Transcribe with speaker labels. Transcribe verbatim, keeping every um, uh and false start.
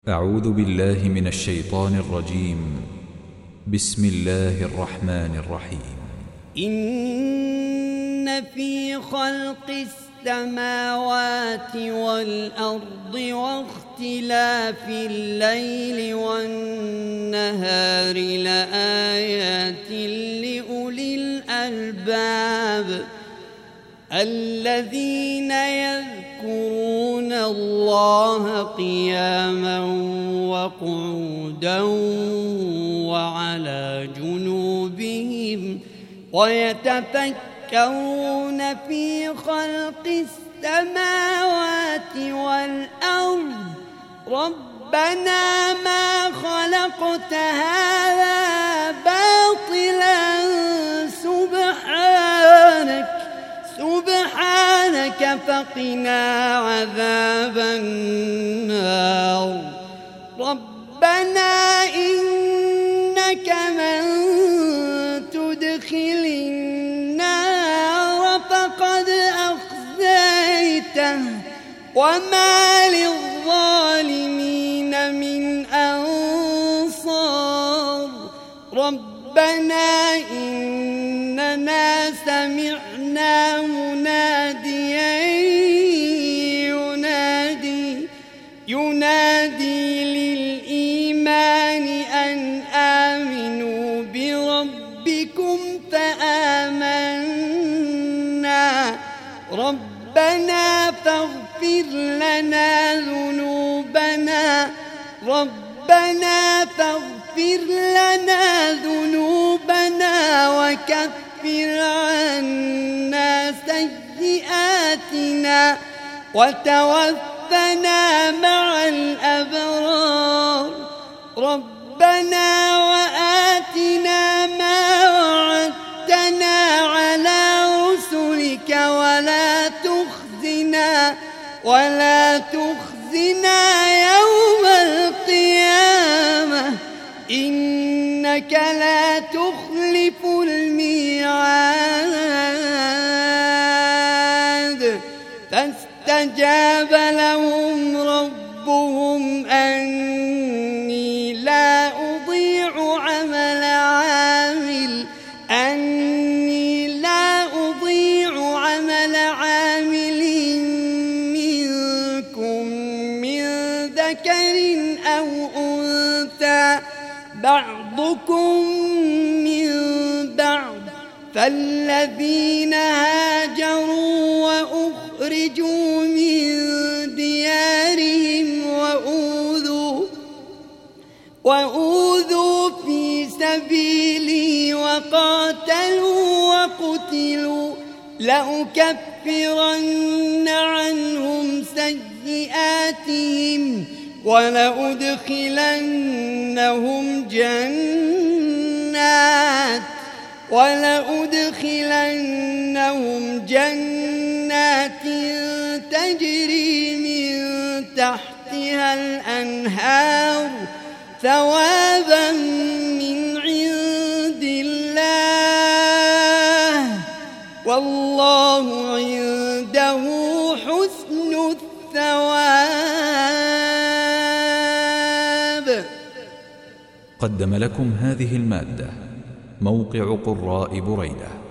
Speaker 1: أعوذ بالله من الشيطان الرجيم. بسم الله الرحمن الرحيم.
Speaker 2: إن في خلق السماوات والأرض واختلاف الليل والنهار لآيات لأولي الألباب الذين يذكرون الله قياما وقعودا وعلى جنوبهم ويتفكرون في خلق السماوات والأرض ربنا ما خلقت هذا باطلا سبحانك سبحانك فقنا عذاب النار ربنا إنك من تدخل النار فقد أخزيته وما للظالمين من أنصار ربنا إننا سمعنا مناديا ينادي ينادي للإيمان أن آمنوا بربكم فآمنا ربنا فاغفر لنا ذنوبنا ربنا فاغفر لنا ذنوبنا وكفر عنا سيئاتنا وتوفنا مع الأبرار ربنا وآتنا ما وعدتنا على رسلك ولا تخزنا ولا تخزنا يوم القيامة إنك لا تخلف الميعاد فاستجاب لهم ربهم أني لا أضيع عمل عامل أني لا أضيع عمل عامل منكم من ذكر أو أنثى بعضكم من بعض فالذين هاجروا وأخرجوا من ديارهم وأوذوا وأوذوا في سبيلي وقاتلوا وقتلوا لأكفرن عنهم سيئاتهم ولأدخلنهم جنات ولأدخلنهم جنات تجري من تحتها الأنهار ثوابا من عند الله والله عنده حسن الثواب.
Speaker 1: قدم لكم هذه المادة موقع قراء بريدة.